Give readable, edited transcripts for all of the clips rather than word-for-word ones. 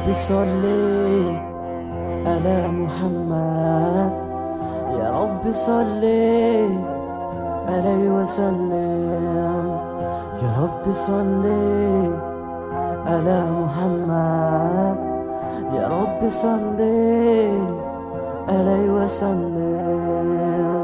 رب صل على محمد، يا رب صل عليه وسلم، يا رب صل على محمد، يا رب صل عليه وسلم.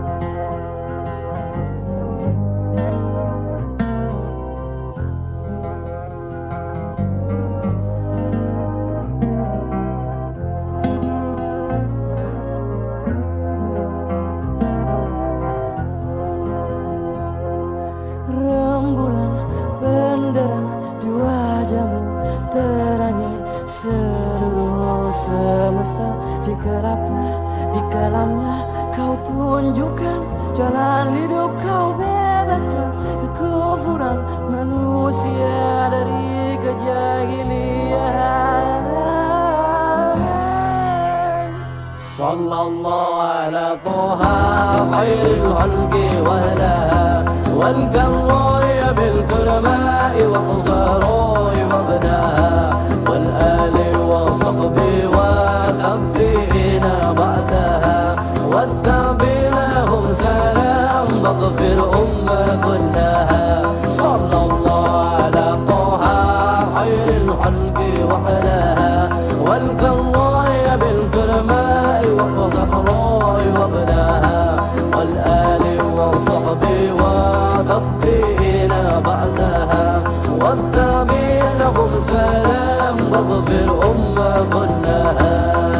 Rembulan benderang di wajahmu, terangi seluruh semesta. Dikerapnya di kalamnya kau tunjukkan jalan hidup, kau bebaskan kekufuran manusia dari kejahilian. Sallallahu ala Taha khairil khalqi wa alaha wal karrari bil kurama'i wa qadari wa badaha wal ali wa sahbi wa tabi'ina ba'daha wat tabi'lahum salam baghfir umma kullaha. Sallallahu ala Taha khairil khalqi wa alaha wal karrari bil kurama'i wa qadari wa badaha wal ali wa sahbi wa tabi'ina ba'daha wat tabi'lahum salam baghfir umma kullaha.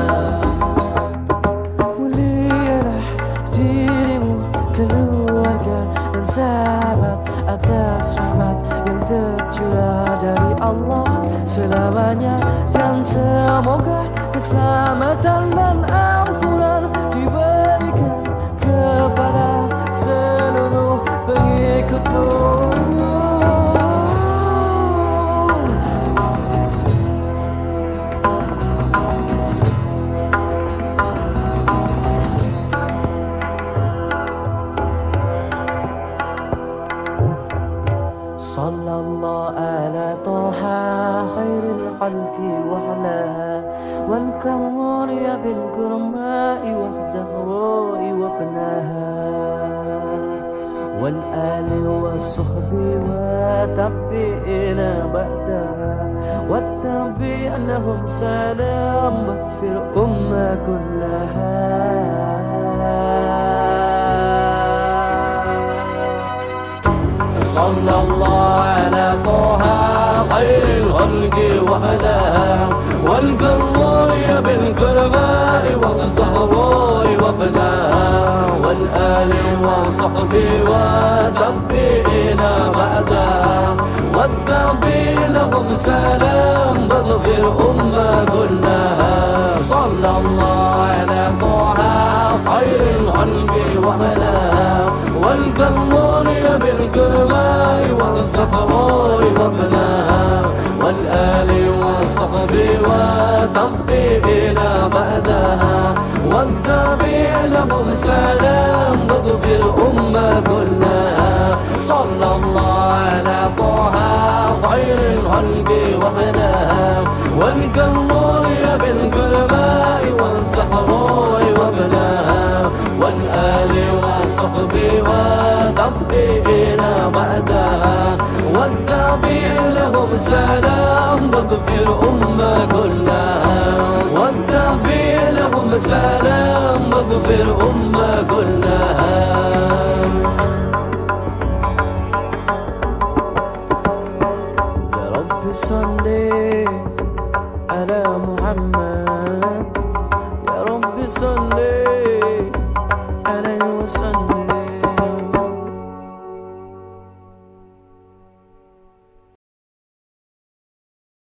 Mulialah dirimu, keluarga dan sahabat, atas rahmat yang tercurah dari Allah selamanya, dan semoga keselamatan dan ampunan diberikan kepada seluruh pengikutmu. Sallallahu ala Taha khairil khalqi wa alaha wal kamari bil kurma'i wa zahra'i wa banaha wal ali wa sahbi wa tabi'ina ba'daha wat tabi'lahum salam baghfir umma kullaha. Sallallahu ala Taha khairil khalqi wa alaha wal karrari bil kurma'i wa zahra'i wa banaha wal ali wa sahbi wa tabi'ina ba'daha wat tabi'lahum salam baghfir umma kullaha. Sallallahu ala Taha khairil khalqi wa alaha wal karrari bil kurma'i wa zahra'i wa banaha wal ali wa sahbi wa tabi'ina ba'daha wat tabi'lahum salam baghfir umma kullaha. Sallallahu ala Taha khairil khalqi wa alaha wal karrari bil kurma'i wa zahra'i wa banaha wal ali wa sahbi wa tabi'ina ba'daha wat tabi'lahum salam baghfir umma kullaha wat tabi'lahum salam baghfir umma kullaha. Ya Rabbi salli ala Muhammad, ya Rabbi salli